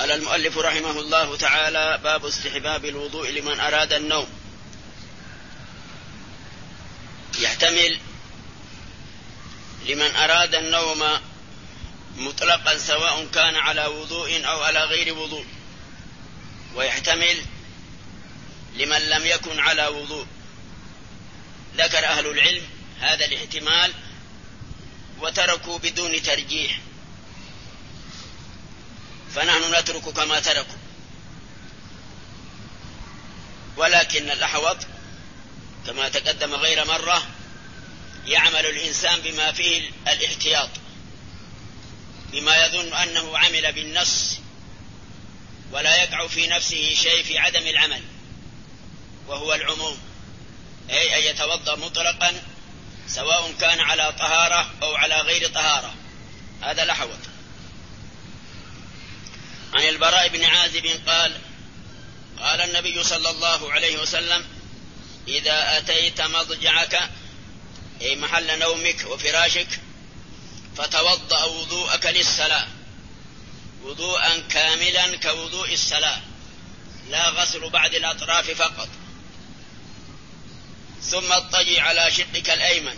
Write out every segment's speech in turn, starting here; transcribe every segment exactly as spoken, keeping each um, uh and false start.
قال المؤلف رحمه الله تعالى: باب استحباب الوضوء لمن أراد النوم. يحتمل لمن أراد النوم مطلقا سواء كان على وضوء أو على غير وضوء، ويحتمل لمن لم يكن على وضوء. ذكر أهل العلم هذا الاحتمال وتركوا بدون ترجيح، فنحن نترك كما تركوا، ولكن الأحوط كما تقدم غير مرة يعمل الإنسان بما فيه الاحتياط، بما يظن أنه عمل بالنص ولا يقع في نفسه شيء في عدم العمل، وهو العموم، أي أن يتوضأ مطلقا سواء كان على طهارة أو على غير طهارة. هذا الأحوط. عن البراء بن عازب قال: قال النبي صلى الله عليه وسلم: إذا أتيت مضجعك أي محل نومك وفراشك فتوضأ وضوءك للصلاة وضوءا كاملا كوضوء الصلاة، لا غسل بعد الأطراف فقط، ثم اضطجع على شقك الأيمن.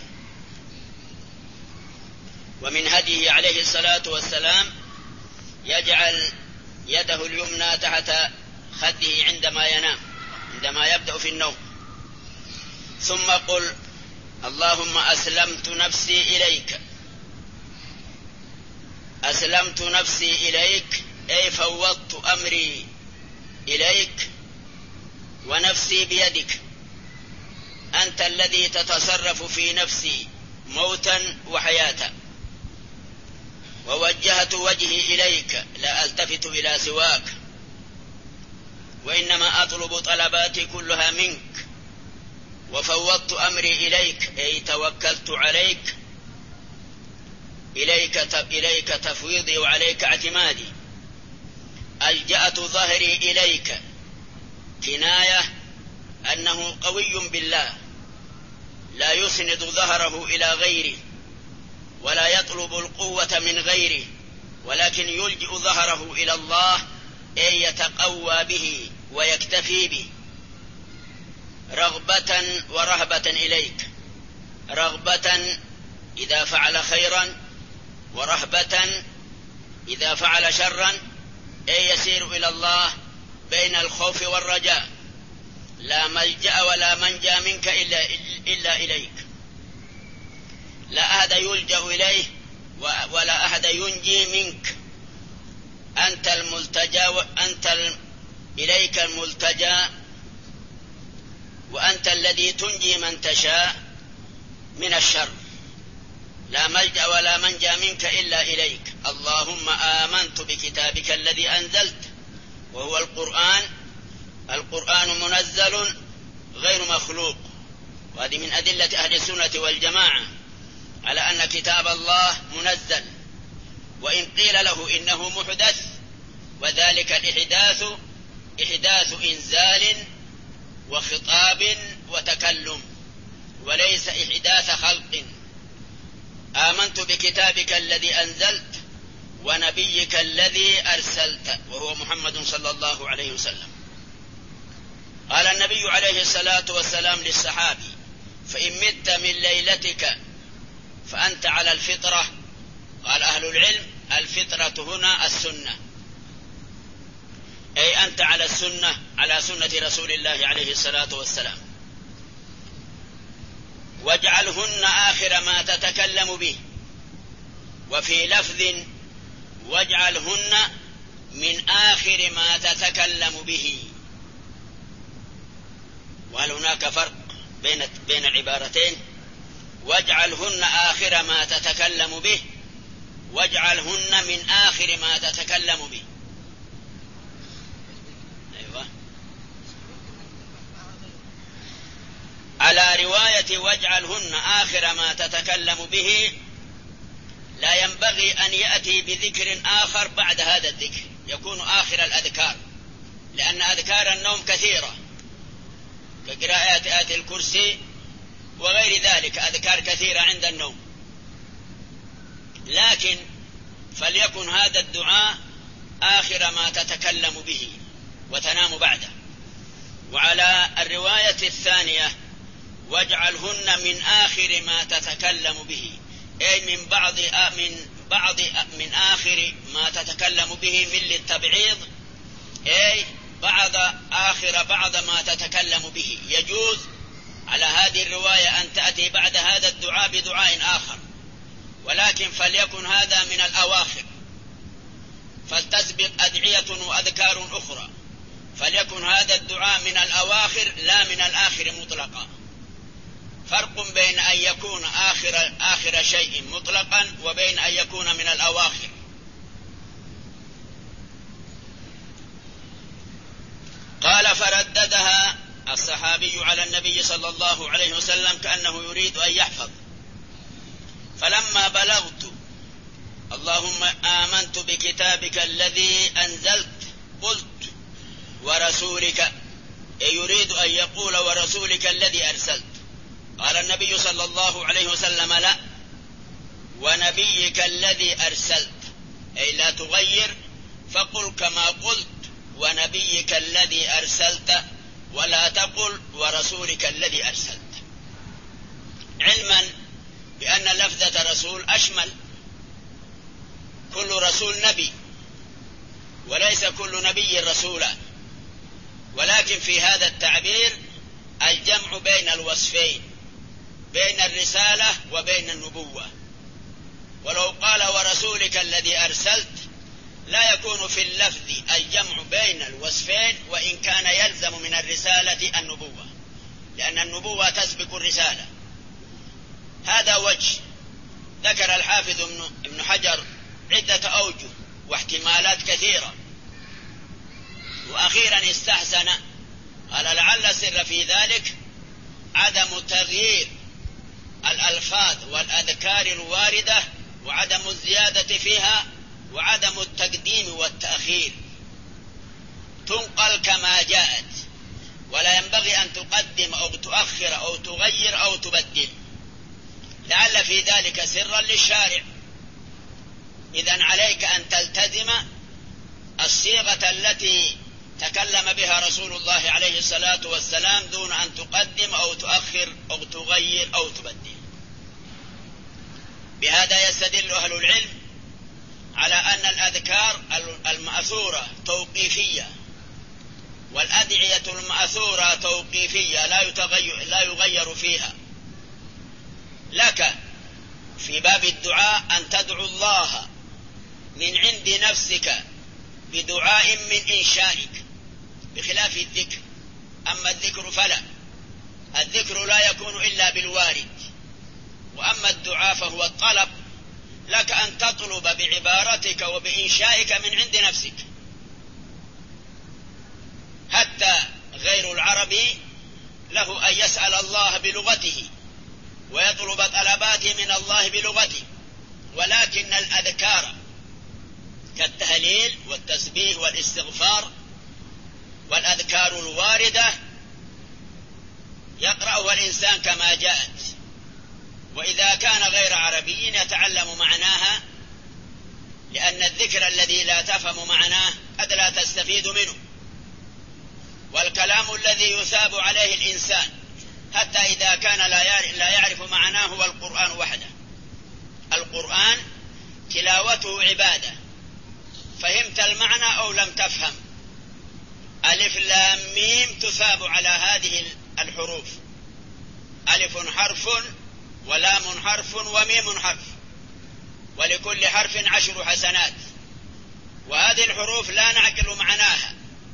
ومن هديه عليه الصلاة والسلام يجعل يده اليمنى تحت خده عندما ينام، عندما يبدأ في النوم، ثم قل: اللهم أسلمت نفسي إليك. أسلمت نفسي إليك أي فوضت أمري إليك ونفسي بيدك، أنت الذي تتصرف في نفسي موتا وحياة، ووجهت وجهي إليك لا ألتفت إلى سواك، وإنما أطلب طلباتي كلها منك، وفوضت أمري إليك أي توكلت عليك، إليك إليك تفويضي وعليك اعتمادي. ألجأت ظهري إليك كناية أنه قوي بالله لا يسند ظهره إلى غيره ولا يطلب القوة من غيره، ولكن يلجئ ظهره إلى الله أي يتقوى به ويكتفي به، رغبة ورهبة إليك، رغبة إذا فعل خيرا، ورهبة إذا فعل شرا، أي يسير إلى الله بين الخوف والرجاء، لا ملجأ ولا منجى منك إلا, إلا إليك، لا أحد يلجأ إليه ولا أحد ينجي منك، أنت الملتجى وأنت ال... إليك الملتجى، وأنت الذي تنجي من تشاء من الشر، لا ملجأ ولا منجى منك إلا إليك. اللهم آمنت بكتابك الذي أنزلت وهو القرآن، القرآن منزل غير مخلوق، وهذه من أدلة أهل السنة والجماعة على أن كتاب الله منزل، وإن قيل له إنه محدث، وذلك الإحداث إحداث إنزال وخطاب وتكلم، وليس إحداث خلق. آمنت بكتابك الذي أنزلت ونبيك الذي أرسلت وهو محمد صلى الله عليه وسلم. قال النبي عليه الصلاة والسلام للصحابي: فإن مت من ليلتك فأنت على الفطرة. قال أهل العلم: الفطرة هنا السنة، أي أنت على السنة، على سنة رسول الله عليه الصلاة والسلام. واجعلهن آخر ما تتكلم به، وفي لفظ: واجعلهن من آخر ما تتكلم به. وهل هناك فرق بين بين العبارتين؟ واجعلهن آخر ما تتكلم به، واجعلهن من آخر ما تتكلم به. أيوة. على رواية واجعلهن آخر ما تتكلم به لا ينبغي أن يأتي بذكر آخر بعد هذا الذكر، يكون آخر الأذكار، لأن أذكار النوم كثيرة كقراءة آية الكرسي وغير ذلك، أذكار كثيرة عند النوم، لكن فليكن هذا الدعاء آخر ما تتكلم به وتنام بعده. وعلى الرواية الثانية واجعلهن من آخر ما تتكلم به، أي من بعض من بعض من آخر ما تتكلم به من للتبعيض، أي بعض آخر بعض ما تتكلم به. يجوز على هذه الرواية أن تأتي بعد هذا الدعاء بدعاء آخر، ولكن فليكن هذا من الأواخر، فلتسبق أدعية وأذكار أخرى، فليكن هذا الدعاء من الأواخر لا من الآخر مطلقا. فرق بين أن يكون آخر, آخر شيء مطلقا وبين أن يكون من الأواخر. قال فرددها الصحابي على النبي صلى الله عليه وسلم كأنه يريد أن يحفظ. فلما بلغت اللهم آمنت بكتابك الذي أنزلت قلت ورسولك، يريد أن يقول ورسولك الذي أرسلت. قال النبي صلى الله عليه وسلم لا، ونبيك الذي أرسلت، أي لا تغير، فقل كما قلت ونبيك الذي أرسلت، ولا تقل ورسولك الذي أرسلت، علما بأن لفظة رسول أشمل، كل رسول نبي وليس كل نبي رسولا، ولكن في هذا التعبير الجمع بين الوصفين، بين الرسالة وبين النبوة. ولو قال ورسولك الذي أرسلت لا يكون في اللفظ الجمع بين الوصفين، وإن كان يلزم من الرسالة النبوة، لأن النبوة تسبق الرسالة. هذا وجه. ذكر الحافظ ابن حجر عدة أوجه واحتمالات كثيرة، وأخيرا استحسن، قال لعل السر في ذلك عدم تغيير الألفاظ والأذكار الواردة، وعدم الزيادة فيها، وعدم التقديم والتأخير، تنقل كما جاءت، ولا ينبغي أن تقدم أو تؤخر أو تغير أو تبدل، لعل في ذلك سرا للشارع. إذن عليك أن تلتزم الصيغة التي تكلم بها رسول الله عليه الصلاة والسلام دون أن تقدم أو تؤخر أو تغير أو تبدل. بهذا يستدل أهل العلم على أن الأذكار المأثورة توقيفية، والأدعية المأثورة توقيفية لا يتغير, لا يغير فيها. لك في باب الدعاء أن تدعو الله من عند نفسك بدعاء من إنشائك بخلاف الذكر. أما الذكر فلا، الذكر لا يكون إلا بالوارد، وأما الدعاء فهو الطلب، لك أن تطلب بعبارتك وبإنشائك من عند نفسك. حتى غير العربي له أن يسأل الله بلغته ويطلب طلباته من الله بلغته، ولكن الأذكار كالتهليل والتسبيح والاستغفار والأذكار الواردة يقرأها الإنسان كما جاءت، وإذا كان غير عربي يتعلم معناها، لأن الذكر الذي لا تفهم معناه قد لا تستفيد منه. والكلام الذي يثاب عليه الإنسان حتى إذا كان لا يعرف معناه هو القرآن وحده. القرآن تلاوته عبادة، فهمت المعنى أو لم تفهم. ألف لام ميم تثاب على هذه الحروف، ألف حرف ولام حرف وميم حرف، ولكل حرف عشر حسنات، وهذه الحروف لا نعقل معناها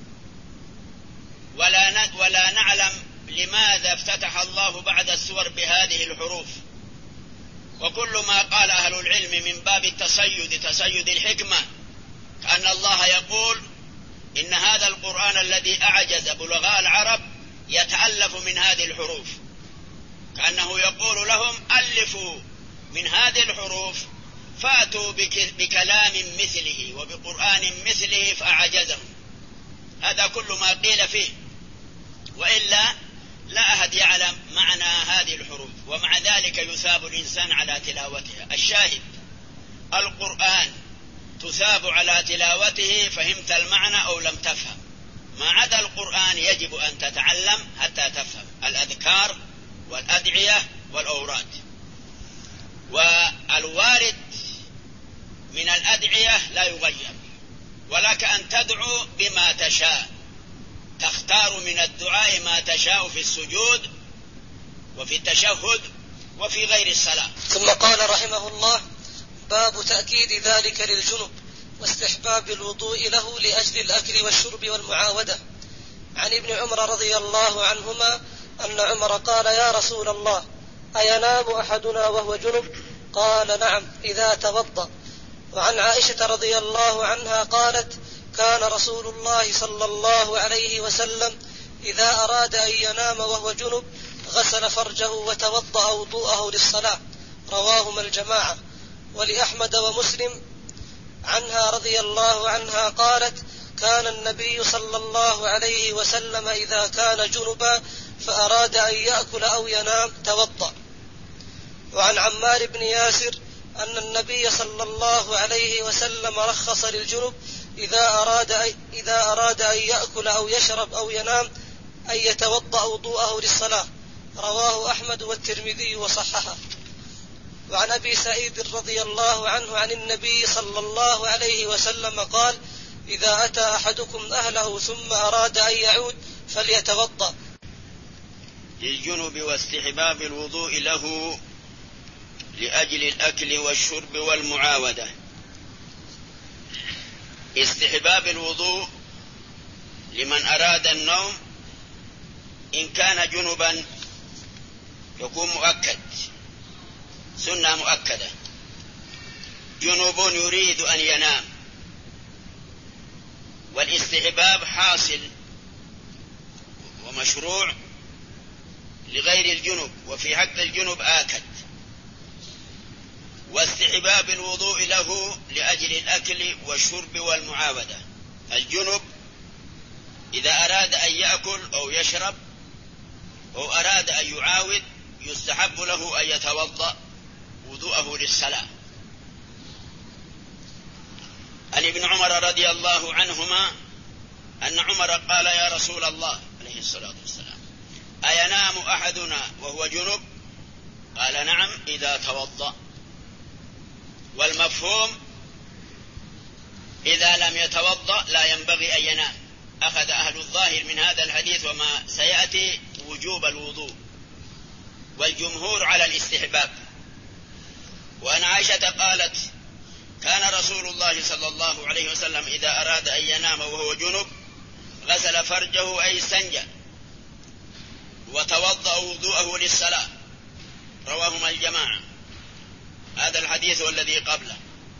ولا ولا نعلم لماذا افتتح الله بعد السور بهذه الحروف. وكل ما قال أهل العلم من باب التصيد، تصيد الحكمة، كأن الله يقول إن هذا القرآن الذي أعجز بلغاء العرب يتألف من هذه الحروف، كأنه يقول لهم ألفوا من هذه الحروف فأتوا بكلام مثله وبقرآن مثله فأعجزهم. هذا كل ما قيل فيه، وإلا لا أحد يعلم معنى هذه الحروف، ومع ذلك يثاب الإنسان على تلاوتها. الشاهد القرآن تثاب على تلاوته فهمت المعنى أو لم تفهم. ما عدا القرآن يجب أن تتعلم حتى تفهم الأذكار والأدعية والأوراد. والوارد من الأدعية لا يغير، ولك أن تدعو بما تشاء، تختار من الدعاء ما تشاء في السجود وفي التشهد وفي غير الصلاة. ثم قال رحمه الله: باب تأكيد ذلك للجنب واستحباب الوضوء له لأجل الأكل والشرب والمعاودة. عن ابن عمر رضي الله عنهما أن عمر قال: يا رسول الله، أينام أحدنا وهو جنب؟ قال: نعم إذا توضأ. وعن عائشة رضي الله عنها قالت: كان رسول الله صلى الله عليه وسلم إذا أراد أن ينام وهو جنب غسل فرجه وتوضأ وضوءه للصلاة. رواهما الجماعة. ولأحمد ومسلم عنها رضي الله عنها قالت: كان النبي صلى الله عليه وسلم إذا كان جنبا فأراد أن يأكل أو ينام توضأ. وعن عمار بن ياسر أن النبي صلى الله عليه وسلم رخص للجنب إذا أراد إذا أراد أن يأكل أو يشرب أو ينام أن يتوضأ وضوءه للصلاة. رواه أحمد والترمذي وصححه. وعن أبي سعيد رضي الله عنه عن النبي صلى الله عليه وسلم قال: إذا أتى أحدكم أهله ثم أراد أن يعود فليتوضأ. للجنب واستحباب الوضوء له لأجل الأكل والشرب والمعاودة. استحباب الوضوء لمن أراد النوم إن كان جنبا يكون مؤكد، سنة مؤكدة. جنوب يريد أن ينام، والاستحباب حاصل ومشروع لغير الجنب، وفي حق الجنب آكد. واستحباب الوضوء له لأجل الأكل والشرب والمعاودة. الجنب إذا أراد أن يأكل أو يشرب أو أراد أن يعاود يستحب له أن يتوضأ وضوءه للصلاة. عن ابن عمر رضي الله عنهما أن عمر قال: يا رسول الله عليه الصلاة والسلام، أينام أحدنا وهو جنب؟ قال: نعم إذا توضأ. والمفهوم إذا لم يتوضأ لا ينبغي أن ينام. أخذ أهل الظاهر من هذا الحديث وما سيأتي وجوب الوضوء، والجمهور على الاستحباب. وأن عائشة قالت: كان رسول الله صلى الله عليه وسلم إذا أراد أن ينام وهو جنب غسل فرجه أي استنجى وتوضأ وضوءه للصلاة. رواهما الجماعة. هذا الحديث والذي قبله.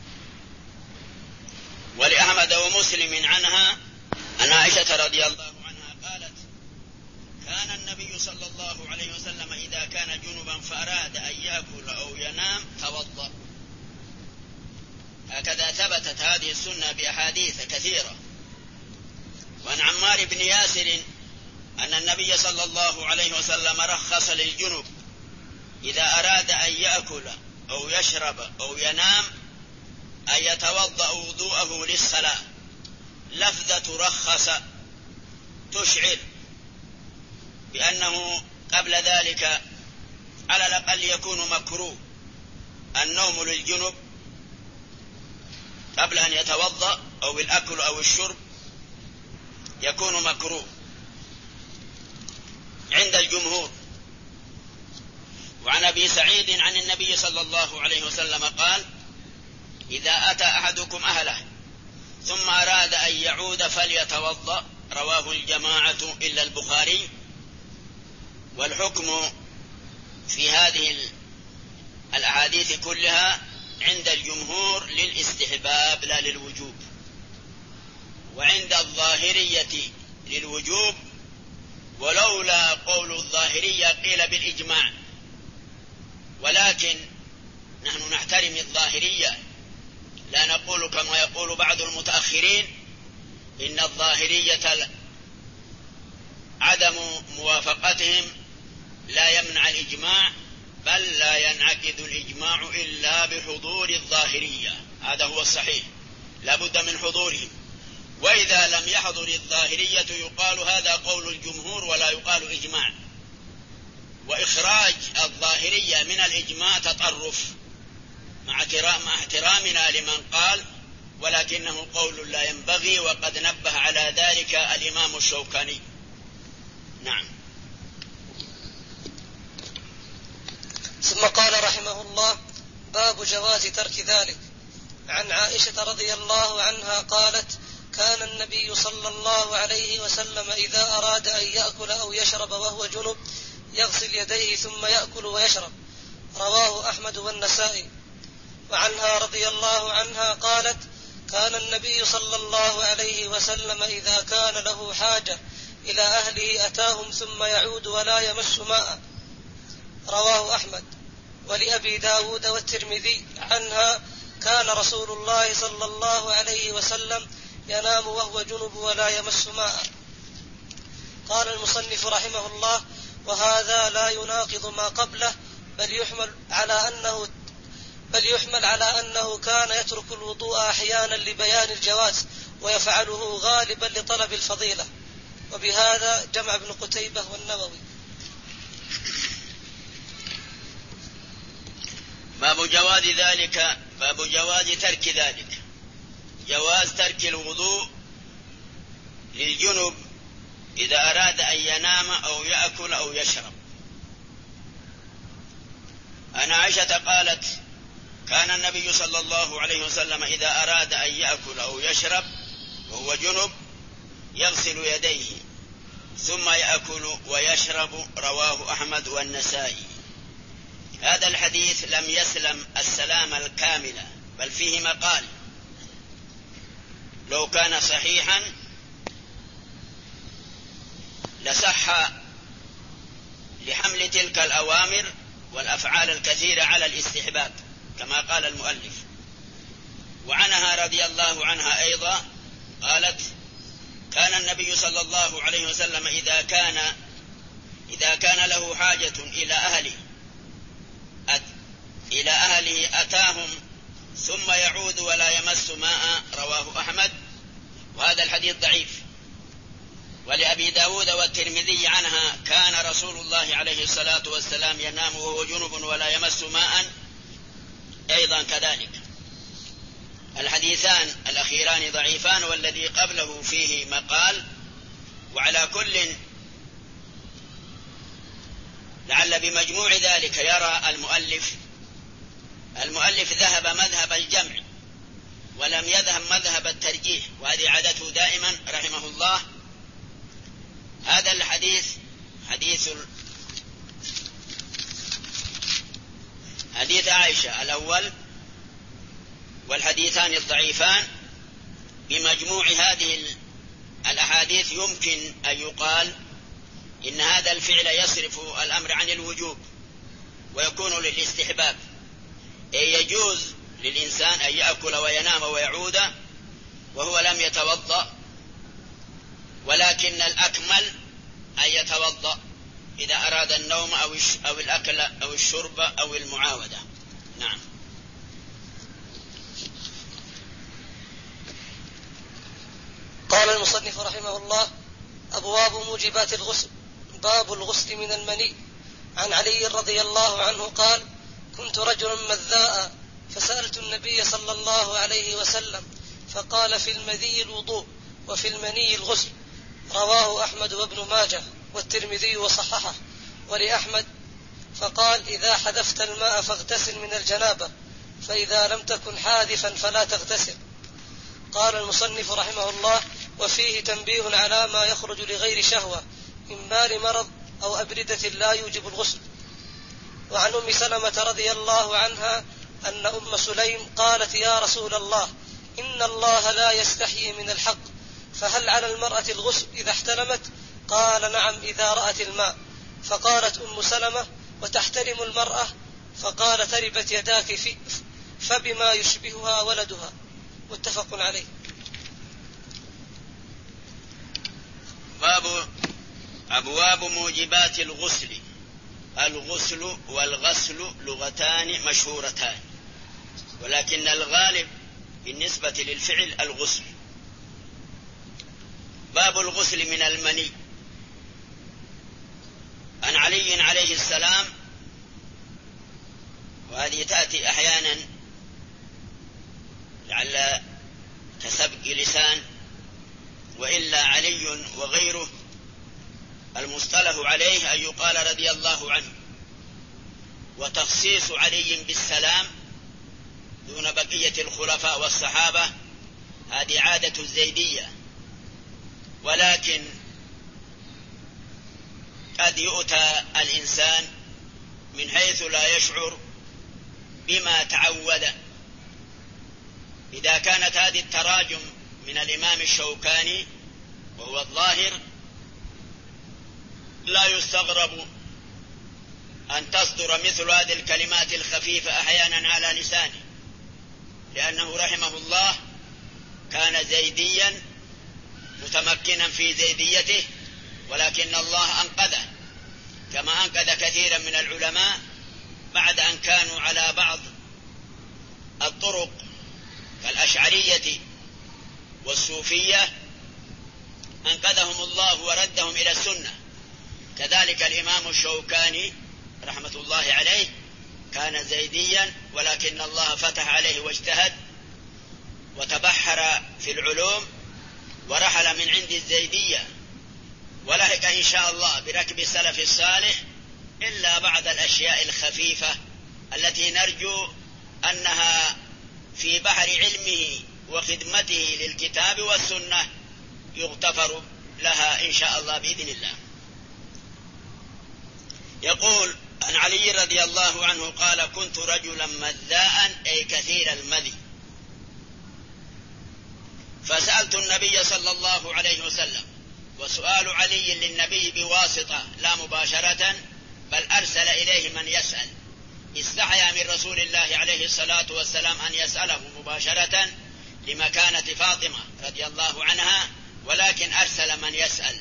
ولأحمد ومسلم عنها أن عائشة رضي الله عنها قالت: كان النبي صلى الله عليه وسلم إذا كان جنبا فأراد أن يأكل أو ينام توضأ. هكذا ثبتت هذه السنة بأحاديث كثيرة. وعن عمار بن ياسر أن النبي صلى الله عليه وسلم رخص للجنب إذا أراد أن يأكل أو يشرب أو ينام أن يتوضأ وضوءه للصلاة. لفظة رخص تشعر بأنه قبل ذلك على الأقل يكون مكروه النوم للجنب قبل أن يتوضأ، أو الأكل أو الشرب يكون مكروه عند الجمهور. وعن أبي سعيد عن النبي صلى الله عليه وسلم قال: إذا أتى أحدكم أهله ثم أراد أن يعود فليتوضأ. رواه الجماعة إلا البخاري. والحكم في هذه الأحاديث كلها عند الجمهور للاستحباب لا للوجوب، وعند الظاهرية للوجوب، ولولا قول الظاهرية قيل بالإجماع. ولكن نحن نحترم الظاهرية، لا نقول كما يقول بعض المتأخرين إن الظاهرية عدم موافقتهم لا يمنع الإجماع، بل لا ينعقد الإجماع إلا بحضور الظاهرية. هذا هو الصحيح، لا بد من حضورهم. وإذا لم يحضر الظاهرية يقال هذا قول الجمهور ولا يقال إجماع. وإخراج الظاهرية من الإجماع تطرف مع احترامنا لمن قال، ولكنه قول لا ينبغي، وقد نبه على ذلك الإمام الشوكاني. نعم. ثم قال رحمه الله: باب جواز ترك ذلك. عن عائشة رضي الله عنها قالت: كان النبي صلى الله عليه وسلم إذا أراد أن يأكل أو يشرب وهو جنب يغسل يديه ثم يأكل ويشرب. رواه أحمد والنسائي. وعنها رضي الله عنها قالت: كان النبي صلى الله عليه وسلم إذا كان له حاجة إلى أهله أتاهم ثم يعود ولا يمس ماء. رواه أحمد. ولأبي داود والترمذي عنها: كان رسول الله صلى الله عليه وسلم ينام وهو جنب ولا يمس ماء. قال المصنف رحمه الله: وهذا لا يناقض ما قبله، بل يحمل على أنه بل يحمل على أنه كان يترك الوضوء أحيانا لبيان الجواز، ويفعله غالبا لطلب الفضيلة. وبهذا جمع ابن قتيبة والنووي. باب جواز ذلك، باب جواز ترك ذلك، جواز ترك الوضوء للجنب إذا أراد أن ينام أو يأكل أو يشرب. عن عائشة قالت: كان النبي صلى الله عليه وسلم إذا أراد أن يأكل أو يشرب وهو جنب يغسل يديه ثم يأكل ويشرب. رواه أحمد والنسائي. هذا الحديث لم يسلم السلام الكامل، بل فيه مقال. لو كان صحيحا لصح لحمل تلك الأوامر والأفعال الكثيرة على الاستحباب كما قال المؤلف. وعنها رضي الله عنها أيضا قالت: كان النبي صلى الله عليه وسلم إذا كان إذا كان له حاجة إلى أهله أت إلى أهله أتاهم ثم يعود ولا يمس ماء. رواه أحمد. وهذا الحديث ضعيف. ولأبي داود والترمذي عنها: كان رسول الله عليه الصلاة والسلام ينام وهو جنب ولا يمس ماء، أيضا كذلك. الحديثان الأخيران ضعيفان، والذي قبله فيه مقال. وعلى كل لعل بمجموع ذلك يرى المؤلف المؤلف ذهب مذهب الجمع ولم يذهب مذهب الترجيح، وهذه عادته دائما رحمه الله. هذا الحديث حديث حديث عائشة الأول والحديثان الضعيفان، بمجموع هذه الأحاديث يمكن أن يقال إن هذا الفعل يصرف الأمر عن الوجوب ويكون للاستحباب. أي يجوز للإنسان أن يأكل وينام ويعود وهو لم يتوضأ، ولكن الأكمل أن يتوضأ إذا أراد النوم أو الأكل أو الشرب أو المعاودة. نعم. قال المصنف رحمه الله: أبواب موجبات الغسل. باب الغسل من المني. عن علي رضي الله عنه قال: كنت رجلا مذاء فسألت النبي صلى الله عليه وسلم فقال: في المذي الوضوء وفي المني الغسل. رواه أحمد وابن ماجه والترمذي وصححه. ولأحمد: فقال: إذا حذفت الماء فاغتسل من الجنابة، فإذا لم تكن حاذفا فلا تغتسل. قال المصنف رحمه الله: وفيه تنبيه على ما يخرج لغير شهوة إما لمرض أو أبردة لا يوجب الغسل. وعن أم سلمة رضي الله عنها أن أم سليم قالت: يا رسول الله، إن الله لا يستحيي من الحق، فهل على المرأة الغسل إذا احتلمت؟ قال: نعم إذا رأت الماء. فقالت أم سلمة: وتحترم المرأة؟ فقال: تربت يداك في فبما يشبهها ولدها. متفق عليه. باب أبواب موجبات الغسل. الغسل والغسل لغتان مشهورتان، ولكن الغالب بالنسبة للفعل الغسل. باب الغسل من المني. عن علي عليه السلام، وهذه تأتي أحيانا لعل كسبق لسان، وإلا علي وغيره المصطلح عليه أن يقال رضي الله عنه، وتخصيص علي بالسلام دون بقية الخلفاء والصحابة هذه عادة الزيدية، ولكن قد يؤتى الإنسان من حيث لا يشعر بما تعود. إذا كانت هذه التراجم من الإمام الشوكاني وهو الظاهر، لا يستغرب أن تصدر مثل هذه الكلمات الخفيفة أحيانا على لسانه، لأنه رحمه الله كان زيديا متمكنا في زيديته، ولكن الله أنقذه كما أنقذ كثيرا من العلماء بعد أن كانوا على بعض الطرق كالأشعرية والصوفية، أنقذهم الله وردهم إلى السنة. كذلك الإمام الشوكاني رحمة الله عليه كان زيديا، ولكن الله فتح عليه واجتهد وتبحر في العلوم ورحل من عند الزيدية، ولحق إن شاء الله بركب السلف الصالح، إلا بعض الأشياء الخفيفة التي نرجو أنها في بحر علمه وخدمته للكتاب والسنة يغتفر لها إن شاء الله بإذن الله. يقول عن علي رضي الله عنه قال: كنت رجلا مذاء، أي كثير المذي، فسألت النبي صلى الله عليه وسلم، وسؤال علي للنبي بواسطة لا مباشرة، بل أرسل إليه من يسأل، استحيا من رسول الله عليه الصلاة والسلام أن يسأله مباشرة لمكانة فاطمة رضي الله عنها، ولكن أرسل من يسأل.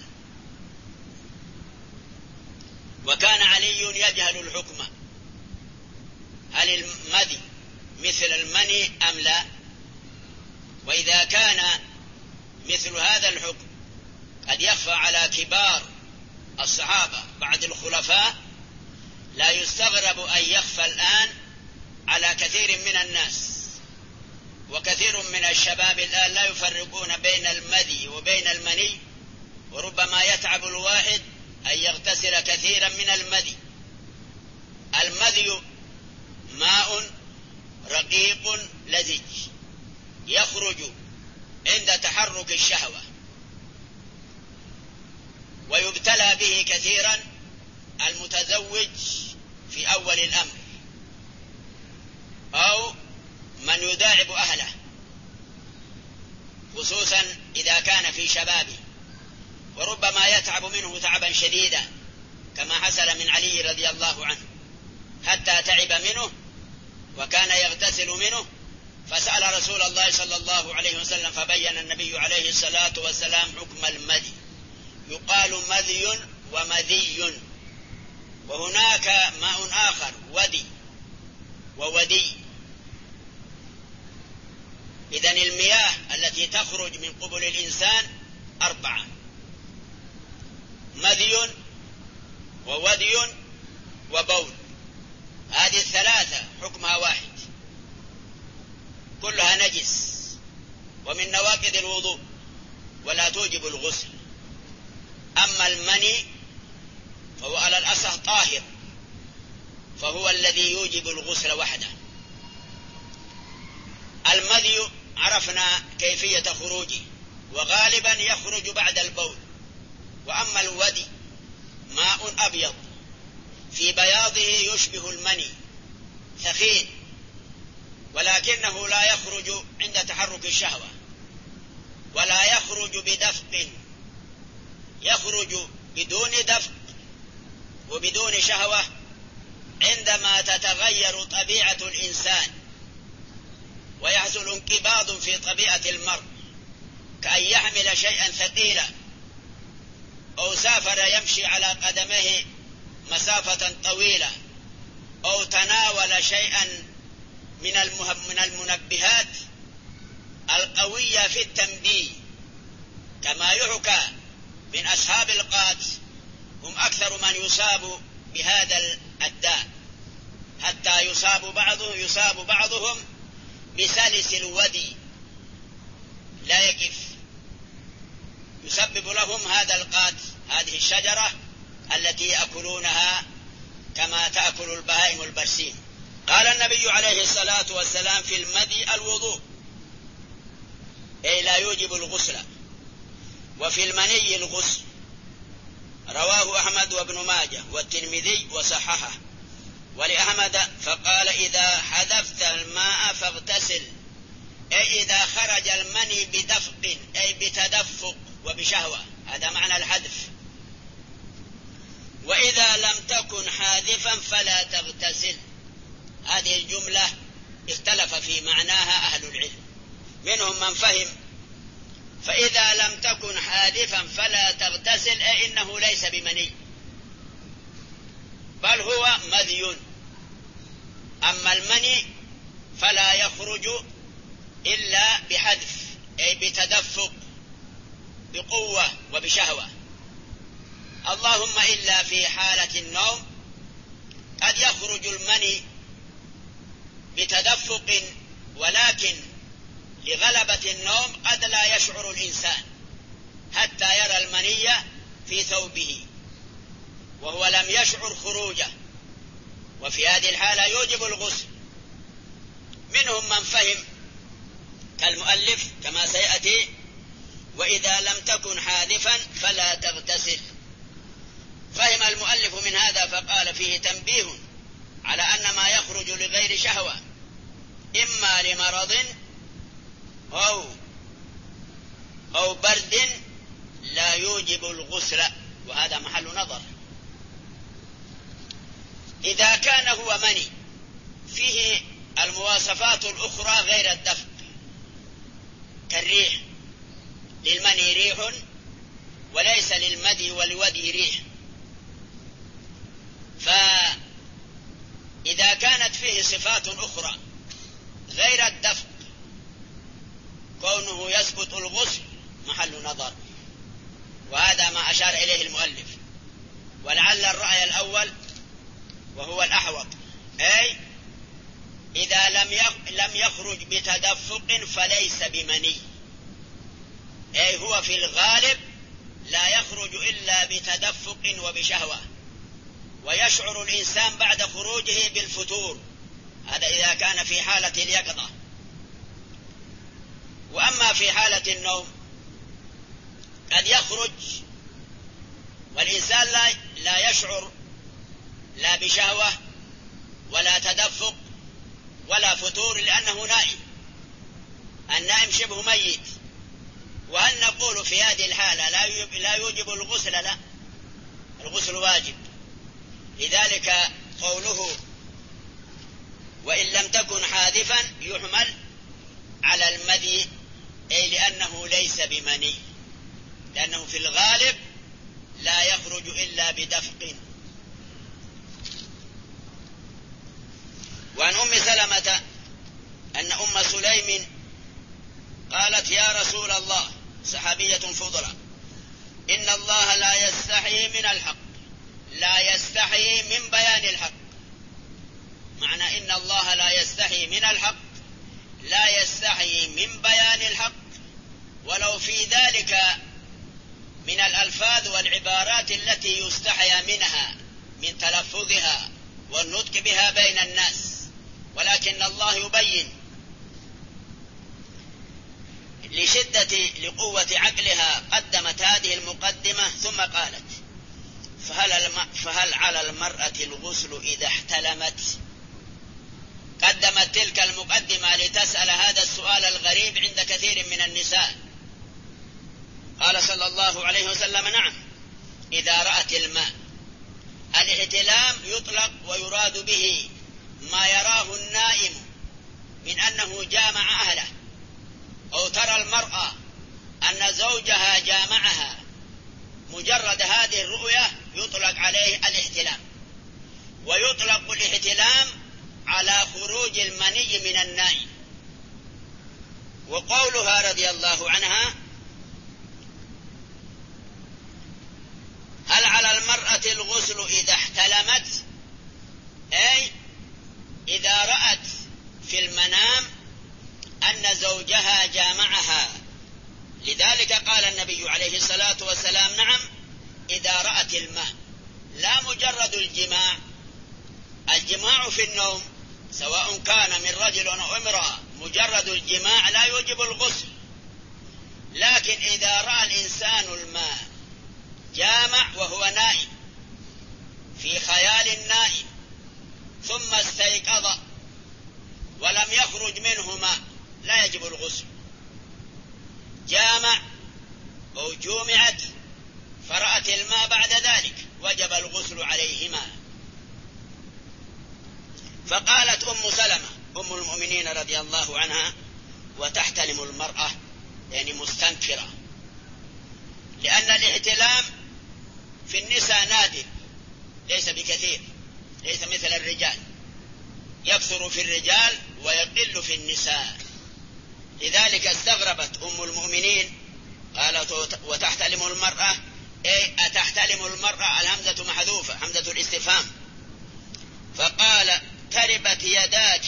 وكان علي يجهل الحكم، هل المذي مثل المني أم لا؟ وإذا كان مثل هذا الحكم قد يخفى على كبار الصحابة بعد الخلفاء، لا يستغرب أن يخفى الآن على كثير من الناس. وكثير من الشباب الآن لا يفرقون بين المذي وبين المني، وربما يتعب الواحد أن يغتسل كثيرا من المذي. المذي ماء رقيق لزج يخرج عند تحرك الشهوة، ويبتلى به كثيرا المتزوج في أول الأمر، أو من يداعب أهله، خصوصا إذا كان في شبابه، وربما يتعب منه تعبا شديدا كما حصل من علي رضي الله عنه، حتى تعب منه وكان يغتسل منه، فسأل رسول الله صلى الله عليه وسلم، فبين النبي عليه الصلاة والسلام حكم المذي. يقال مذي ومذي، وهناك ماء آخر ودي وودي. إذن المياه التي تخرج من قبل الإنسان أربعة: مذي وودي وبول. هذه الثلاثة حكمها واحد، كلها نجس ومن نواقض الوضوء ولا توجب الغسل. أما المني فهو على الأصح طاهر، فهو الذي يوجب الغسل وحده. المذي عرفنا كيفية خروجه، وغالبا يخرج بعد البول. وأما الودي ماء أبيض في بياضه يشبه المني، ثخين، ولكنه لا يخرج عند تحرك الشهوة، ولا يخرج بدفق، يخرج بدون دفق وبدون شهوة عندما تتغير طبيعة الإنسان ويحصل انقباض في طبيعة المرء، كأن يحمل شيئا ثقيلا، أو سافر يمشي على قدمه مسافة طويلة، أو تناول شيئا من من المنبهات القوية في التنبيه، كما يحكى من أصحاب القات هم أكثر من يصاب بهذا الداء، حتى يصاب بعضهم يصاب بعضهم بسلس الودي لا يقف، يسبب لهم هذا القات، هذه الشجرة التي يأكلونها كما تأكل البهائم البرسيم. قال النبي عليه الصلاة والسلام في المذي الوضوء، أي لا يوجب الغسل، وفي المني الغسل. رواه أحمد وابن ماجه والترمذي وصححه، ولأحمد فقال إذا حذفت الماء فاغتسل، أي إذا خرج المني بدفق أي بتدفق وبشهوة، هذا معنى الحذف. وإذا لم تكن حاذفا فلا تغتسل، هذه الجملة اختلف في معناها أهل العلم، منهم من فهم فإذا لم تكن حادثا فلا تغتسل أي إنه ليس بمني بل هو مذي، أما المني فلا يخرج إلا بحذف أي بتدفق بقوة وبشهوة، اللهم إلا في حالة النوم قد يخرج المني بتدفق، ولكن لغلبة النوم قد لا يشعر الإنسان حتى يرى المني في ثوبه وهو لم يشعر خروجه، وفي هذه الحالة يوجب الغسل. منهم من فهم كالمؤلف كما سيأتي وإذا لم تكن حادثا فلا تغتسل، فهم المؤلف من هذا فقال فيه تنبيه على أن ما يخرج لغير شهوة إما لمرض أو أو برد لا يوجب الغسل، وهذا محل نظر. إذا كان هو مني فيه المواصفات الأخرى غير الدفق كالريح، للمني ريح وليس للمدي والودي ريح، فإذا كانت فيه صفات أخرى غير الدفق كونه يسقط الغسل محل نظر، وهذا ما أشار إليه المؤلف. ولعل الرأي الأول وهو الأحوط، أي إذا لم يخرج بتدفق فليس بمني، أي هو في الغالب لا يخرج إلا بتدفق وبشهوة، ويشعر الإنسان بعد خروجه بالفتور، هذا إذا كان في حالة اليقظة. وأما في حالة النوم قد يخرج والإنسان لا, لا يشعر لا بشهوة ولا تدفق ولا فتور لأنه نائم، النائم شبه ميت. وهل نقول في هذه الحالة لا يوجب الغسل؟ لا، الغسل واجب. لذلك قوله وإن لم تكن حادثا يحمل على المذي، أي لأنه ليس بمني، لأنه في الغالب لا يخرج إلا بدفق. وعن أم سلمة أن أم سليم قالت يا رسول الله، صحابية فضلة، إن الله لا يستحي من الحق، لا يستحي من بيان الحق. معنى إن الله لا يستحي من الحق، لا يستحي من بيان الحق، ولو في ذلك من الألفاظ والعبارات التي يستحيا منها من تلفظها والنطق بها بين الناس، ولكن الله يبين لشدة لقوة عقلها قدمت هذه المقدمة ثم قالت فهل, الم... فهل على المرأة الغسل إذا احتلمت؟ قدمت تلك المقدمة لتسأل هذا السؤال الغريب عند كثير من النساء. قال صلى الله عليه وسلم نعم إذا رأت الماء. الاحتلام يطلق ويراد به ما يراه النائم من أنه جامع أهله، أو ترى المرأة أن زوجها جامعها، مجرد هذه الرؤية يطلق عليه الاحتلام. ويطلق الاحتلام على خروج المني من النائم، وقولها رضي الله عنها: هل على المرأة الغسل إذا احتلمت؟ أي إذا رأت في المنام أن زوجها جامعها. لذلك قال النبي عليه الصلاة والسلام: نعم، إذا رأت الماء، لا مجرد الجماع. الجماع في النوم سواء كان من رجل أو امرأة، مجرد الجماع لا يوجب الغسل. لكن إذا رأى الإنسان الماء جامع وهو نائم في خيال النائم ثم استيقظ ولم يخرج منه ماء، لا يجب الغسل. جامع أو جومعت فرأت الماء بعد ذلك وجب الغسل عليهما. فقالت أم سلمة أم المؤمنين رضي الله عنها: وتحتلم المرأة، يعني مستنكرة، لأن الاحتلام في النساء نادر، ليس بكثير، ليس مثل الرجال، يكثر في الرجال ويقل في النساء. لذلك استغربت أم المؤمنين، قالت: وتحتلم المرأة، أي أتحتلم المرأة؟ الهمزة محذوفة، همزة الاستفهام. فقال: تربت يداك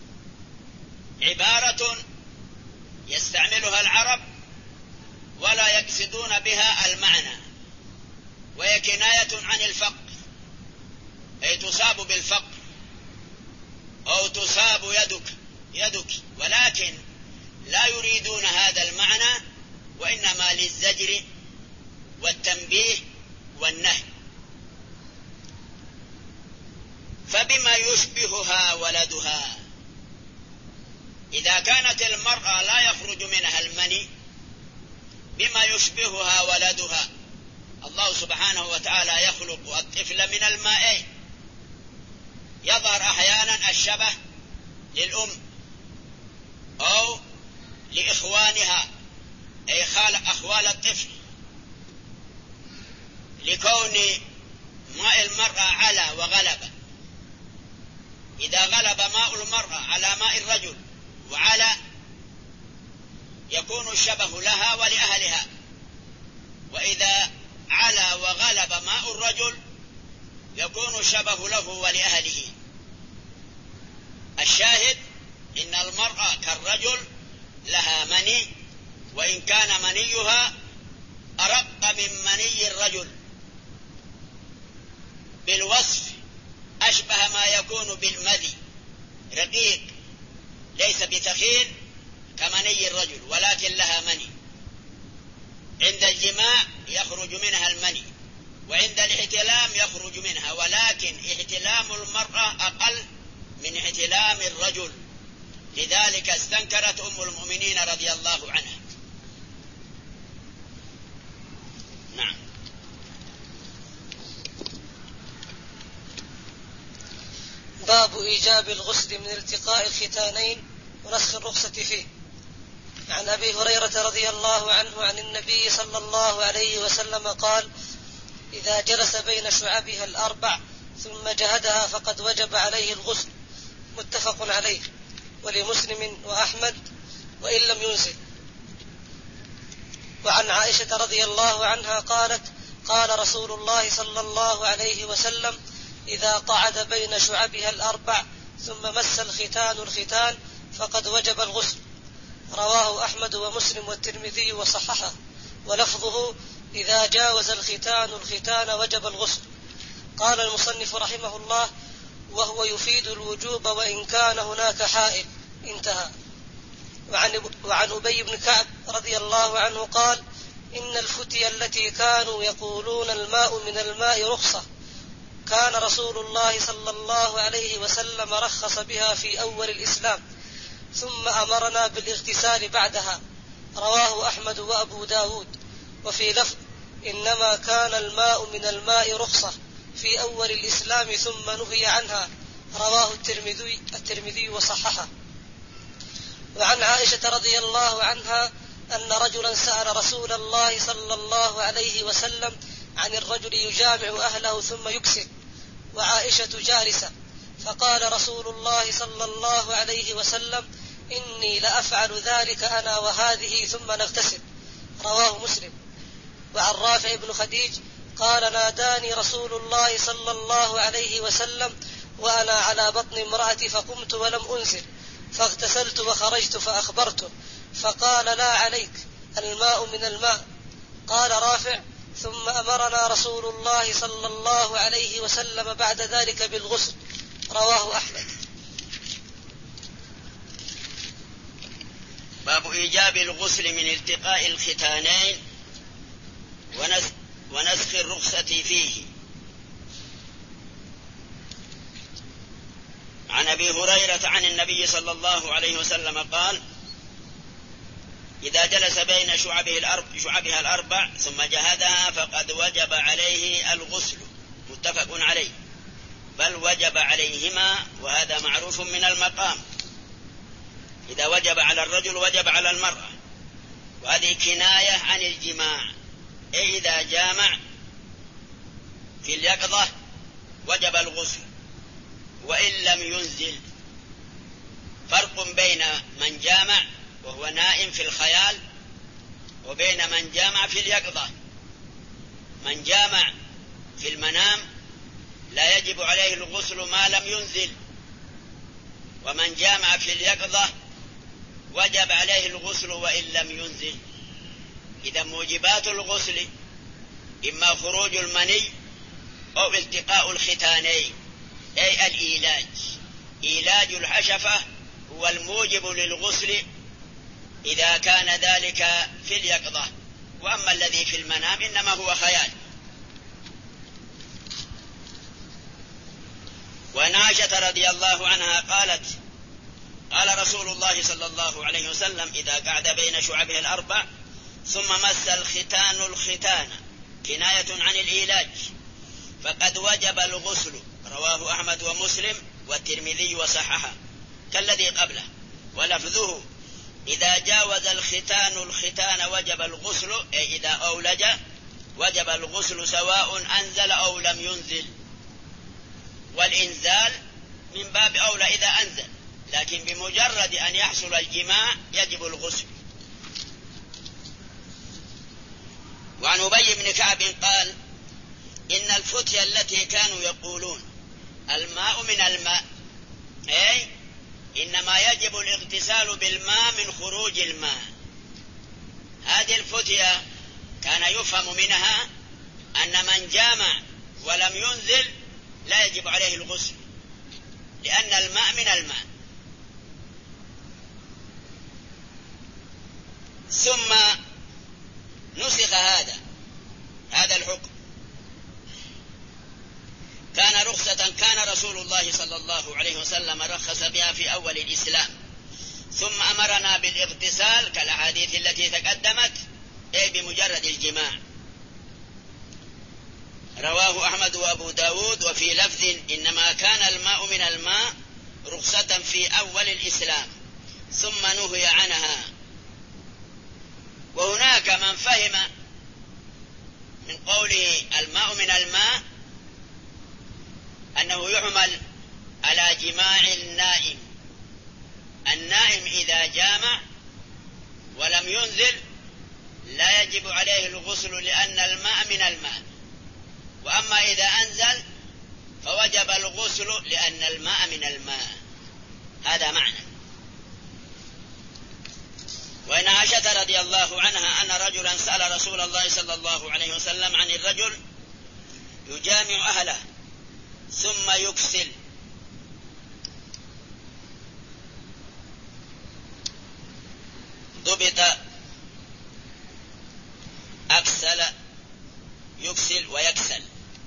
عبارة يستعملها العرب ولا يقصدون بها المعنى، وهي كناية عن الفقر، أي تصاب بالفقر أو تصاب يدك يدك ولكن لا يريدون هذا المعنى، وإنما للزجر والتنبيه والنهي. فبما يشبهها ولدها؟ إذا كانت المرأة لا يخرج منها المني، بما يشبهها ولدها؟ الله سبحانه وتعالى يخلق الطفل من الماء، يظهر أحيانا الشبه للأم أو لإخوانها، أي أخوال الطفل، لكون ماء المرأة على وغلب. إذا غلب ماء المرأة على ماء الرجل وعلى، يكون الشبه لها ولأهلها. وإذا على وغلب ماء الرجل يكون الشبه له ولأهله. الشاهد إن المرأة كالرجل لها مني، وإن كان منيها أرق من مني الرجل بالوصف، أشبه ما يكون بالمذي، رقيق ليس بثخين كمني الرجل، ولكن لها مني. عند الجماع يخرج منها المني، وعند الاحتلام يخرج منها، ولكن احتلام المرأة أقل من احتلام الرجل. لذلك استنكرت أم المؤمنين رضي الله عنها. نعم. باب إيجاب الغسل من التقاء الختانين ونسخ الرخصة فيه. عن أبي هريرة رضي الله عنه عن النبي صلى الله عليه وسلم قال: إذا جلس بين شعبها الأربع ثم جهدها فقد وجب عليه الغسل. متفق عليه، ولمسلم وأحمد وإن لم ينزل. وعن عائشة رضي الله عنها قالت: قال رسول الله صلى الله عليه وسلم: إذا قعد بين شعبها الأربع ثم مس الختان الختان فقد وجب الغسل. رواه أحمد ومسلم والترمذي وصححه، ولفظه: إذا جاوز الختان الختان وجب الغسل. قال المصنف رحمه الله: وهو يفيد الوجوب وإن كان هناك حائل. انتهى. وعن, وعن أبي بن كعب رضي الله عنه قال: إن الفتية التي كانوا يقولون الماء من الماء رخصة كان رسول الله صلى الله عليه وسلم رخص بها في أول الإسلام، ثم أمرنا بالاغتسال بعدها. رواه أحمد وأبو داود. وفي لفظ: إنما كان الماء من الماء رخصة في أول الإسلام ثم نهي عنها. رواه الترمذي, الترمذي وصححه. وعن عائشة رضي الله عنها أن رجلا سأل رسول الله صلى الله عليه وسلم عن الرجل يجامع أهله ثم يكسر وعائشة جالسة، فقال رسول الله صلى الله عليه وسلم: إني لأفعل ذلك أنا وهذه ثم نغتسل. رواه مسلم. وعن رافع بن خديج قال ناداني رسول الله صلى الله عليه وسلم وأنا على بطن امرأتي فقمت ولم أنزل فاغتسلت وخرجت فأخبرته فقال لا عليك الماء من الماء. قال رافع ثم أمرنا رسول الله صلى الله عليه وسلم بعد ذلك بالغسل. رواه أحمد. باب إيجاب الغسل من التقاء الختانين ونسخ الرخصة فيه. عن أبي هريرة عن النبي صلى الله عليه وسلم قال إذا جلس بين شعبه الأربع شعبها الأربع ثم جهدها فقد وجب عليه الغسل. متفق عليه. بل وجب عليهما، وهذا معروف من المقام. إذا وجب على الرجل وجب على المرأة، وهذه كناية عن الجماع. أي إذا جامع في اليقظة وجب الغسل وإن لم ينزل. فرق بين من جامع وهو نائم في الخيال وبين من جامع في اليقظة. من جامع في المنام لا يجب عليه الغسل ما لم ينزل، ومن جامع في اليقظة وجب عليه الغسل وإن لم ينزل. إذا موجبات الغسل إما خروج المني أو التقاء الختانين، أي الإيلاج. إيلاج الحشفة هو الموجب للغسل إذا كان ذلك في اليقظة، وأما الذي في المنام إنما هو خيال. وعن عائشة رضي الله عنها قالت قال رسول الله صلى الله عليه وسلم إذا قعد بين شعبه الأربع ثم مس الختان الختان كناية عن الإيلاج فقد وجب الغسل. رواه أحمد ومسلم والترمذي وصححه كالذي قبله. ولفظه إذا جاوز الختان الختان وجب الغسل، أي إذا أولج وجب الغسل سواء أنزل أو لم ينزل. والإنزال من باب أولى إذا أنزل، لكن بمجرد أن يحصل الجماع يجب الغسل. وعن أبي بن كعب قال إن الفتية التي كانوا يقولون الماء من الماء، أي إنما يجب الاغتسال بالماء من خروج الماء، هذه الفتية كان يفهم منها أن من جامع ولم ينزل لا يجب عليه الغسل، لأن الماء من الماء. ثم نسخ هذا هذا الحكم، كان رخصة كان رسول الله صلى الله عليه وسلم رخص بها في أول الإسلام، ثم أمرنا بالاغتسال كالأحاديث التي تقدمت، أي بمجرد الجماع. رواه أحمد وأبو داود وفي لفظ إنما كان الماء من الماء رخصة في أول الإسلام ثم نهي عنها. وهناك من فهم من قوله الماء من الماء أنه يحمل على جماع النائم. النائم إذا جامع ولم ينزل لا يجب عليه الغسل لأن الماء من الماء، وأما إذا أنزل فوجب الغسل لأن الماء من الماء. هذا معنى. وإن عائشة رضي الله عنها أن رجلا سأل رسول الله صلى الله عليه وسلم عن الرجل يجامع أهله ثم يكسل، ضبط أكسل يكسل ويكسل.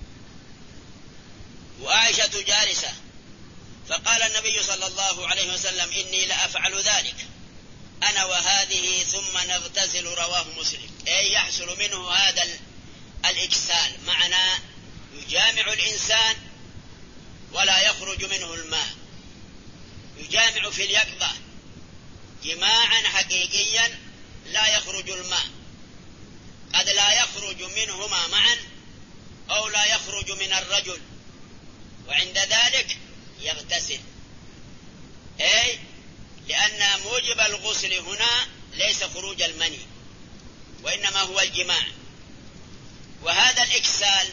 وعائشة جالسة فقال النبي صلى الله عليه وسلم إني لأفعل ذلك أنا وهذه ثم نغتسل. رواه مسلم. أي يحصل منه هذا الإكسال، معنى يجامع الإنسان ولا يخرج منه الماء، يجامع في اليقظة جماعا حقيقيا لا يخرج الماء، قد لا يخرج منهما معا أو لا يخرج من الرجل، وعند ذلك يغتسل. أي لأن موجب الغسل هنا ليس خروج المني وإنما هو الجماع، وهذا الإكسال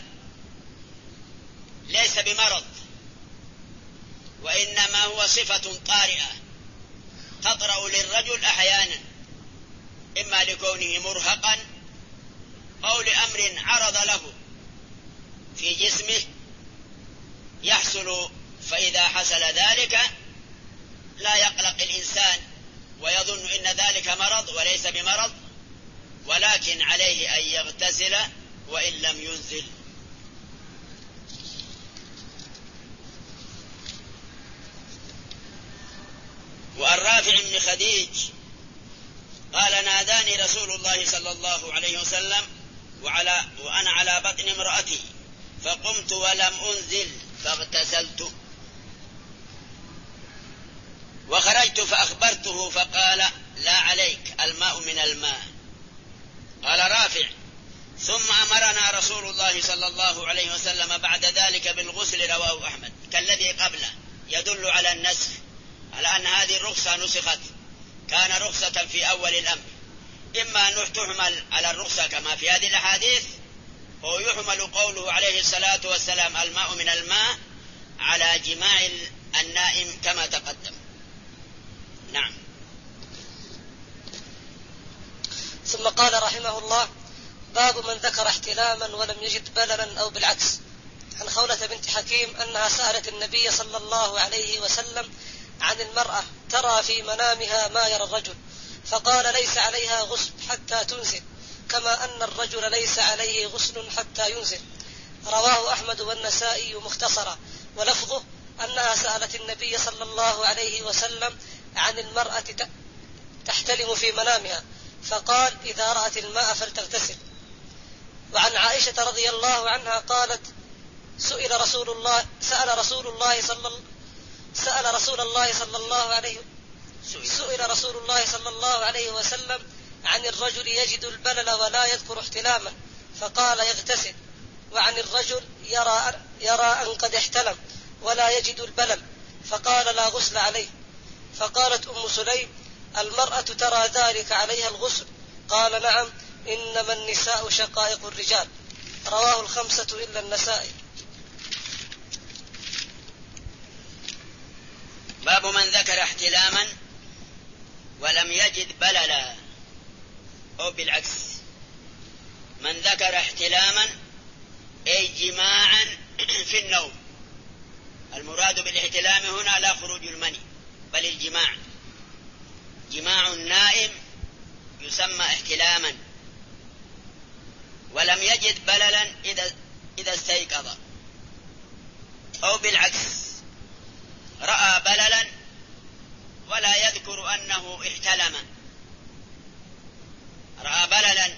ليس بمرض وإنما هو صفة طارئة تطرأ للرجل أحيانا، إما لكونه مرهقا أو لأمر عرض له في جسمه يحصل، فإذا حصل ذلك لا يقلق الإنسان ويظن إن ذلك مرض وليس بمرض، ولكن عليه أن يغتسل وإن لم ينزل. والرافع بن خديج قال ناداني رسول الله صلى الله عليه وسلم وعلى وأنا على بطن امرأتي فقمت ولم أنزل فاغتسلت، وخرجت فأخبرته فقال لا عليك الماء من الماء. قال رافع ثم أمرنا رسول الله صلى الله عليه وسلم بعد ذلك بالغسل، رواه أحمد، كالذي قبله، يدل على النسخ، على أن هذه الرخصة نسخت، كان رخصة في أول الأمر، إما أن تحمل على الرخصة كما في هذه الأحاديث، أو يحمل قوله عليه الصلاة والسلام الماء من الماء على جماع النائم كما تقدم. نعم. ثم قال رحمه الله باب من ذكر احتلاما ولم يجد بللا أو بالعكس. عن خولة بنت حكيم أنها سألت النبي صلى الله عليه وسلم عن المرأة ترى في منامها ما يرى الرجل، فقال ليس عليها غسل حتى تنزل، كما أن الرجل ليس عليه غسل حتى ينزل. رواه أحمد والنسائي مختصرا، ولفظه أنها سألت النبي صلى الله عليه وسلم عن المرأة تحتلم في منامها، فقال إذا رأت الماء فلتغتسل. وعن عائشة رضي الله عنها قالت سئل رسول الله سأل رسول الله صلى سأل رسول الله صلى الله عليه سئل رسول الله صلى الله عليه وسلم عن الرجل يجد البلل ولا يذكر احتلاما، فقال يغتسل. وعن الرجل يرى يرى أن قد احتلم ولا يجد البلل، فقال لا غسل عليه. فقالت أم سليم المرأة ترى ذلك عليها الغسل؟ قال نعم، إنما النساء شقائق الرجال. رواه الخمسة إلا النسائي. باب من ذكر احتلاما ولم يجد بللا، أو بالعكس، من ذكر احتلاما أي جماعا في النوم. المراد بالاحتلام هنا لا خروج المني بل الجماع، جماع النائم يسمى احتلاما، ولم يجد بللا إذا, إذا استيقظ، أو بالعكس رأى بللا ولا يذكر أنه احتلم، رأى بللا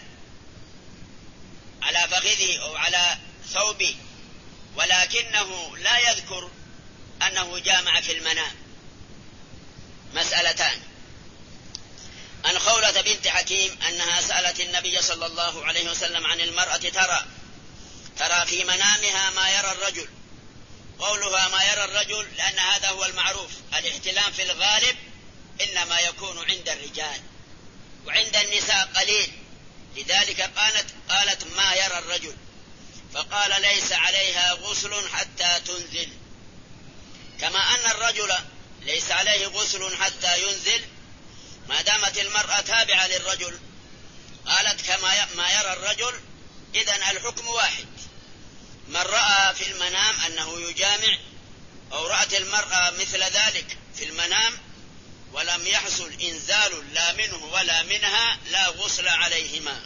على فخذه أو على ثوبه ولكنه لا يذكر أنه جامع في المنام. مسألتان. عن خولة بنت حكيم أنها سألت النبي صلى الله عليه وسلم عن المرأة ترى ترى في منامها ما يرى الرجل. قولها ما يرى الرجل لأن هذا هو المعروف، الاحتلام في الغالب إنما يكون عند الرجال وعند النساء قليل، لذلك قالت, قالت ما يرى الرجل، فقال ليس عليها غسل حتى تنزل، كما أن الرجل ليس عليه غسل حتى ينزل. ما دامت المرأة تابعة للرجل قالت كما ما يرى الرجل، إذن الحكم واحد. من رأى في المنام أنه يجامع أو رأت المرأة مثل ذلك في المنام ولم يحصل إنزال لا منه ولا منها لا غسل عليهما.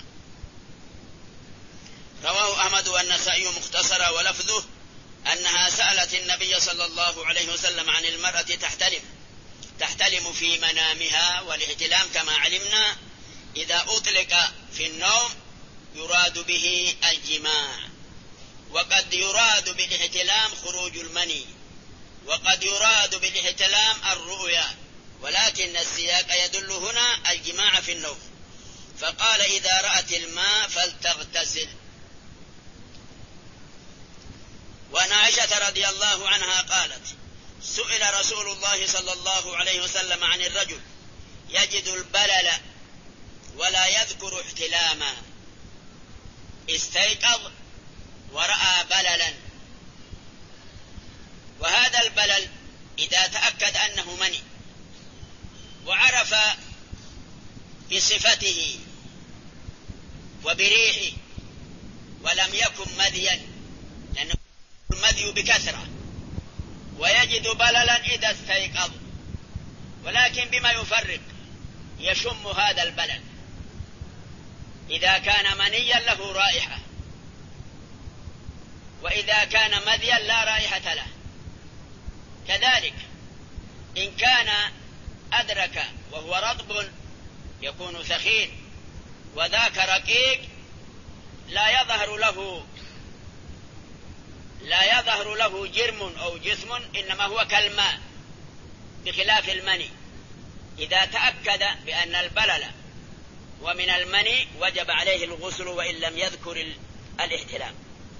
رواه أحمد والنسائي مختصرا، ولفظه أنها سألت النبي صلى الله عليه وسلم عن المرأة تحتلم تحتلم في منامها، والاحتلام كما علمنا إذا أطلق في النوم يراد به الجماع، وقد يراد بالاحتلام خروج المني، وقد يراد بالاحتلام الرؤيا، ولكن السياق يدل هنا الجماع في النوم. فقال إذا رأت الماء فلتغتسل. وعن عائشة رضي الله عنها قالت سئل رسول الله صلى الله عليه وسلم عن الرجل يجد البلل ولا يذكر احتلاما، استيقظ ورأى بللا، وهذا البلل إذا تأكد أنه مني وعرف بصفته وبريحه ولم يكن مذيا، لأنه المذي بكثرة، ويجد بللا إذا استيقظ، ولكن بما يفرق يشم هذا البلل، إذا كان منيا له رائحة، وإذا كان مذيا لا رائحة له. كذلك إن كان أدرك وهو رطب يكون ثخين، وذاك رقيق لا يظهر له لا يظهر له جرم أو جسم، إنما هو كالماء، بخلاف المني. إذا تأكد بأن البلل ومن المني وجب عليه الغسل وإن لم يذكر الاحتلام.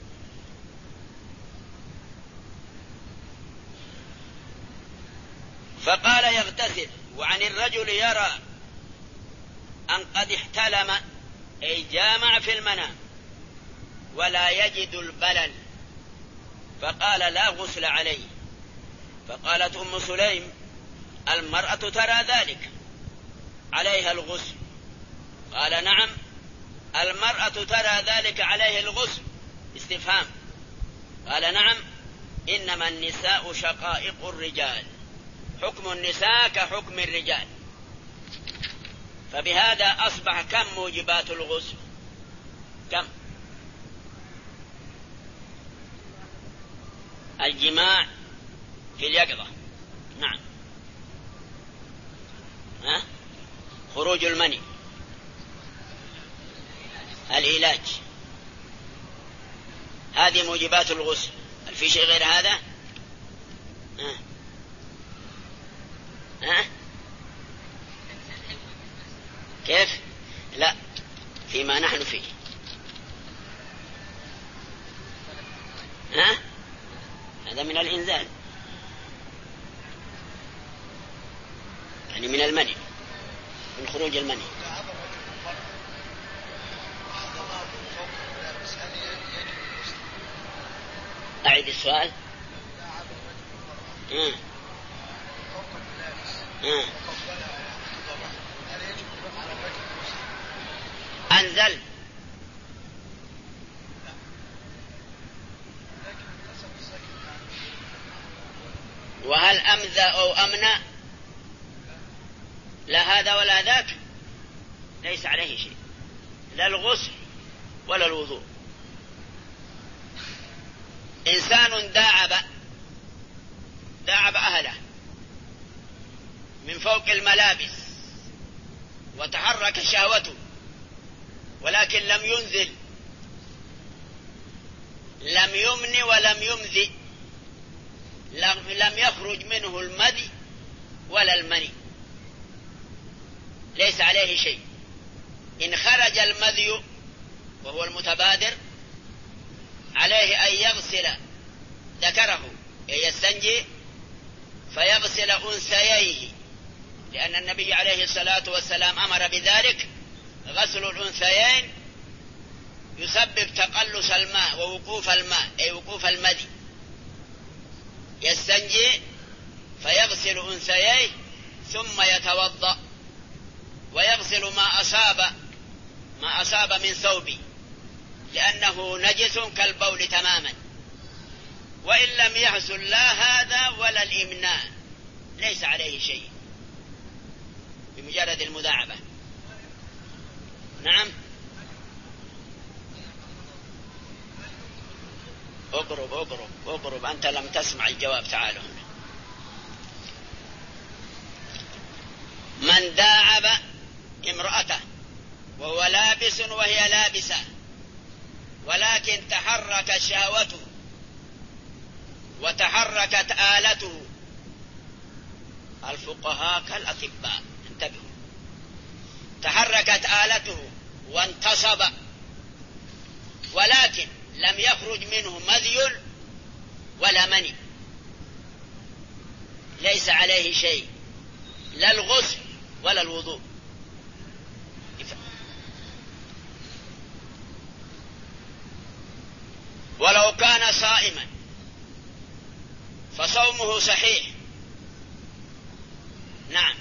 فقال يغتسل. وعن الرجل يرى أن قد احتلم أي جامع في المنام ولا يجد البلل، فقال لا غسل عليه. فقالت أم سليم المرأة ترى ذلك عليها الغسل؟ قال نعم المرأة ترى ذلك عليه الغسل. استفهام. قال نعم إنما النساء شقائق الرجال، حكم النساء كحكم الرجال. فبهذا أصبح كم موجبات الغسل؟ كم؟ الجماع في اليقظة، نعم، ها؟ خروج المني، العلاج، هذه موجبات الغسل. هل في شيء غير هذا؟ ها؟ ها؟ كيف؟ لا، فيما نحن فيه. ها؟ هذا من الإنزال، يعني من المني، من خروج المني. أعيد السؤال. ها؟ ها؟ أنزل وهل أمذى أو أمنى؟ لا هذا ولا ذاك، ليس عليه شيء، لا الغسل ولا الوضوء. إنسان داعب داعب أهله من فوق الملابس وتحرك شهوته، ولكن لم ينزل، لم يمن ولم يمذي، لم يخرج منه المذي ولا المني، ليس عليه شيء. إن خرج المذي وهو المتبادر عليه أن يغسل ذكره، يستنجي فيغسل أنثييه، لأن النبي عليه الصلاة والسلام أمر بذلك. غسل الأنثيين يسبب تقلص الماء ووقوف الماء، أي وقوف المذي. يستنجي فيغسل أنثييه ثم يتوضأ ويغسل ما أصاب ما أصاب من ثوبه، لأنه نجس كالبول تماما. وإن لم يحصل لا هذا ولا الإمناء ليس عليه شيء بمجرد المداعبة. نعم. اقرب اقرب اقرب، أنت لم تسمع الجواب. تعالوا هنا. من داعب امرأته وهو لابس وهي لابسة، ولكن تحرك شهوته وتحركت آلته، الفقهاء كالأطباء انتبهوا، تحركت آلته وانتصب، ولكن لم يخرج منه مذي ولا مني، ليس عليه شيء، لا الغسل ولا الوضوء. ولو كان صائما فصومه صحيح. نعم.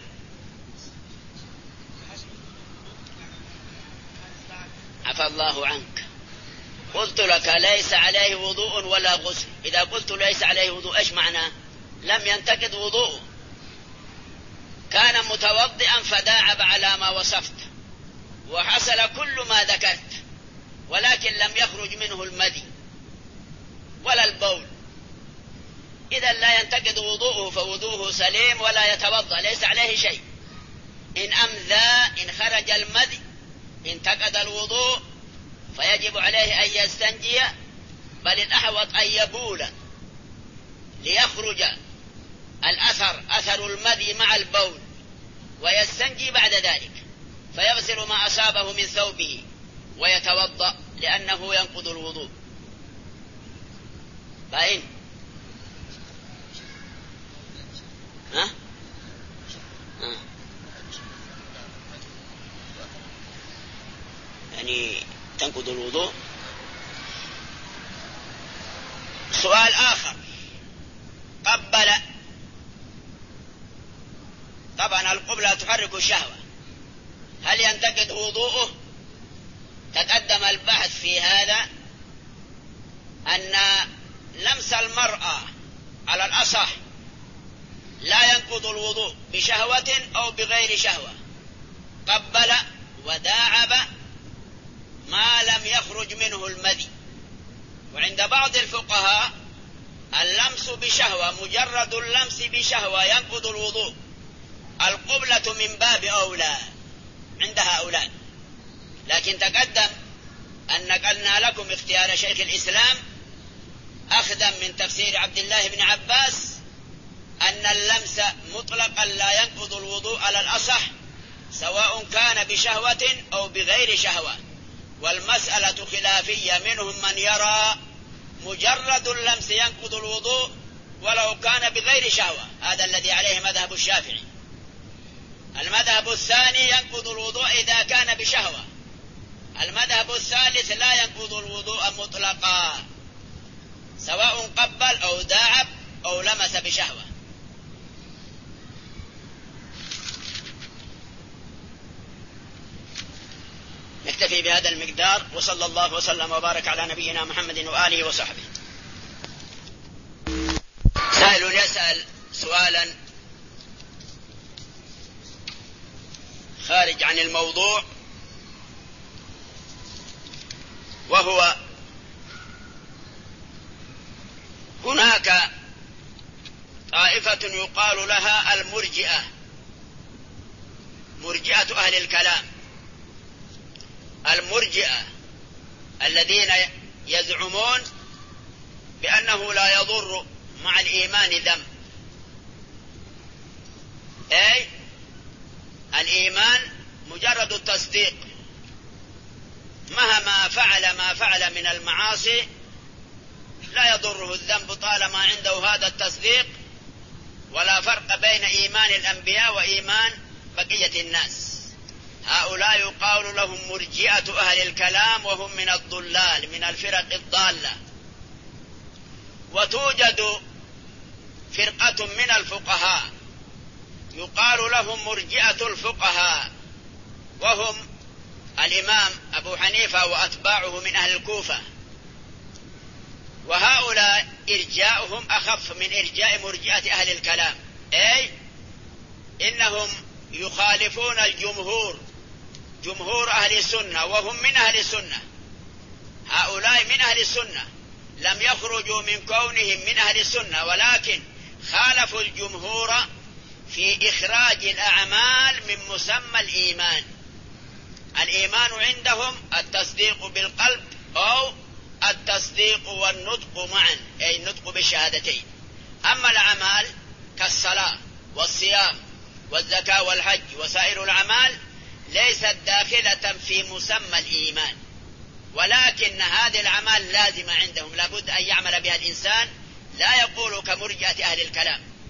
عفى الله عنك. قلت لك ليس عليه وضوء ولا غسل. إذا قلت ليس عليه وضوء إيش معناه؟ لم ينتقض وضوءه، كان متوضئا فداعب على ما وصفت وحصل كل ما ذكرت، ولكن لم يخرج منه المذي ولا البول، إذا لا ينتقض وضوءه، فوضوءه سليم ولا يتوضأ، ليس عليه شيء. إن أمذى، إن خرج المذي انتقض الوضوء، فيجب عليه أن يستنجي، بل الأحوط أن يبول ليخرج الأثر أثر المذي مع البول، ويستنجي بعد ذلك، فيغسل ما أصابه من ثوبه ويتوضأ، لأنه ينقض الوضوء. فإن ها؟ ها؟ يعني تنقض الوضوء. سؤال آخر، قبل، طبعا القبلة تحرك الشهوة، هل ينتقض وضوءه؟ تقدم البحث في هذا أن لمس المرأة على الأصح لا ينقض الوضوء بشهوة أو بغير شهوة، قبل وداعب ما لم يخرج منه المذي. وعند بعض الفقهاء اللمس بشهوة، مجرد اللمس بشهوة ينقض الوضوء، القبلة من باب أولى عند هؤلاء. لكن تقدم أن نقلنا لكم اختيار شيخ الإسلام أخذا من تفسير عبد الله بن عباس أن اللمس مطلقا لا ينقض الوضوء على الأصح، سواء كان بشهوة أو بغير شهوة، والمسألة خلافية، منهم من يرى مجرد اللمس ينقض الوضوء ولو كان بغير شهوة، هذا الذي عليه مذهب الشافعي. المذهب الثاني ينقض الوضوء إذا كان بشهوة. المذهب الثالث لا ينقض الوضوء مطلقا، سواء قبل أو داعب أو لمس بشهوة. نكتفي بهذا المقدار، وصلى الله وسلم وبارك على نبينا محمد وآله وصحبه. سائل يسأل سؤالا خارج عن الموضوع، وهو هناك طائفة يقال لها المرجئة، مرجئة أهل الكلام، المرجئة الذين يزعمون بأنه لا يضر مع الإيمان ذنب، أي الإيمان مجرد التصديق، مهما فعل ما فعل من المعاصي لا يضره الذنب طالما عنده هذا التصديق، ولا فرق بين إيمان الأنبياء وإيمان بقية الناس. هؤلاء يقال لهم مرجئة أهل الكلام، وهم من الضلال، من الفرق الضالة. وتوجد فرقة من الفقهاء يقال لهم مرجئة الفقهاء، وهم الإمام أبو حنيفة وأتباعه من أهل الكوفة، وهؤلاء إرجاؤهم أخف من إرجاء مرجئة أهل الكلام، أي إنهم يخالفون الجمهور، جمهور أهل السنة، وهم من أهل السنة. هؤلاء من أهل السنة، لم يخرجوا من كونهم من أهل السنة، ولكن خالفوا الجمهور في إخراج الأعمال من مسمى الإيمان. الإيمان عندهم التصديق بالقلب أو التصديق والنطق معا، أي النطق بالشهادتين. أما الأعمال كالصلاة والصيام والزكاة والحج وسائر الأعمال ليست داخلة في مسمى الإيمان، ولكن هذه الأعمال لازمة عندهم، لابد أن يعمل بها الإنسان، لا يقول كمرجئة أهل الكلام.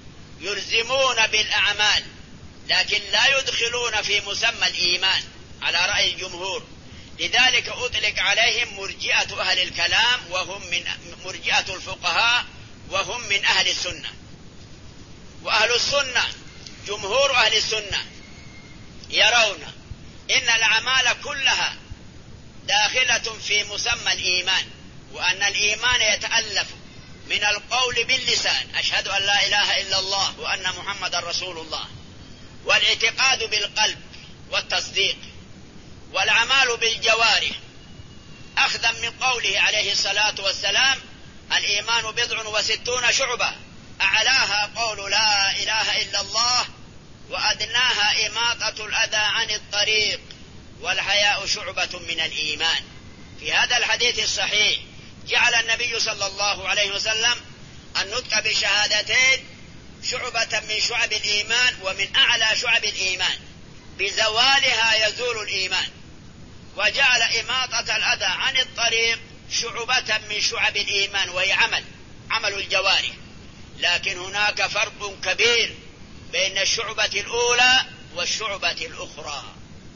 يلزمون بالأعمال لكن لا يدخلون في مسمى الإيمان على رأي الجمهور، لذلك أطلق عليهم مرجئة أهل الكلام وهم من مرجئة الفقهاء وهم من أهل السنة. وأهل السنة جمهور أهل السنة يرون إن الأعمال كلها داخلة في مسمى الإيمان، وأن الإيمان يتألف من القول باللسان أشهد أن لا إله إلا الله وأن محمد رسول الله، والاعتقاد بالقلب والتصديق، والأعمال بالجوارح أخذا من قوله عليه الصلاة والسلام الإيمان بضع وستون شعبة أعلاها قول لا إله إلا الله وأدناها إماطة الأذى عن الطريق والحياء شعبة من الإيمان. في هذا الحديث الصحيح جعل النبي صلى الله عليه وسلم النطق بشهادتين شعبة من شعب الإيمان ومن أعلى شعب الإيمان، بزوالها يزول الإيمان، وجعل إماطة الأذى عن الطريق شعبة من شعب الإيمان وهي عمل عمل الجوارح. لكن هناك فرق كبير بين الشعبة الأولى والشعبة الأخرى.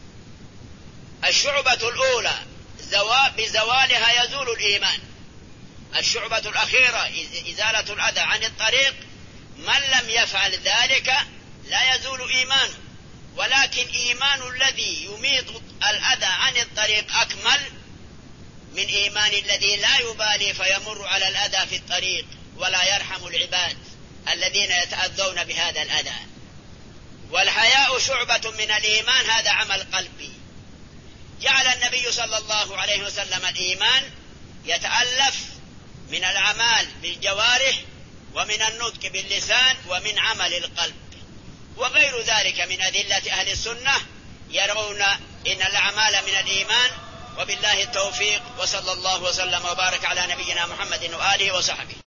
الشعبة الأولى بزوالها يزول الإيمان، الشعبة الأخيرة إزالة الأذى عن الطريق من لم يفعل ذلك لا يزول إيمانه، ولكن إيمان الذي يميط الأذى عن الطريق أكمل من إيمان الذي لا يبالي فيمر على الأذى في الطريق ولا يرحم العباد الذين يتأذون بهذا الأذى. والحياء شعبة من الإيمان، هذا عمل قلبي. جعل النبي صلى الله عليه وسلم الإيمان يتألف من الأعمال بالجوارح ومن النطق باللسان ومن عمل القلب، وغير ذلك من أدلة أهل السنة يرون إن الأعمال من الإيمان. وبالله التوفيق، وصلى الله وسلم وبارك على نبينا محمد وآله وصحبه.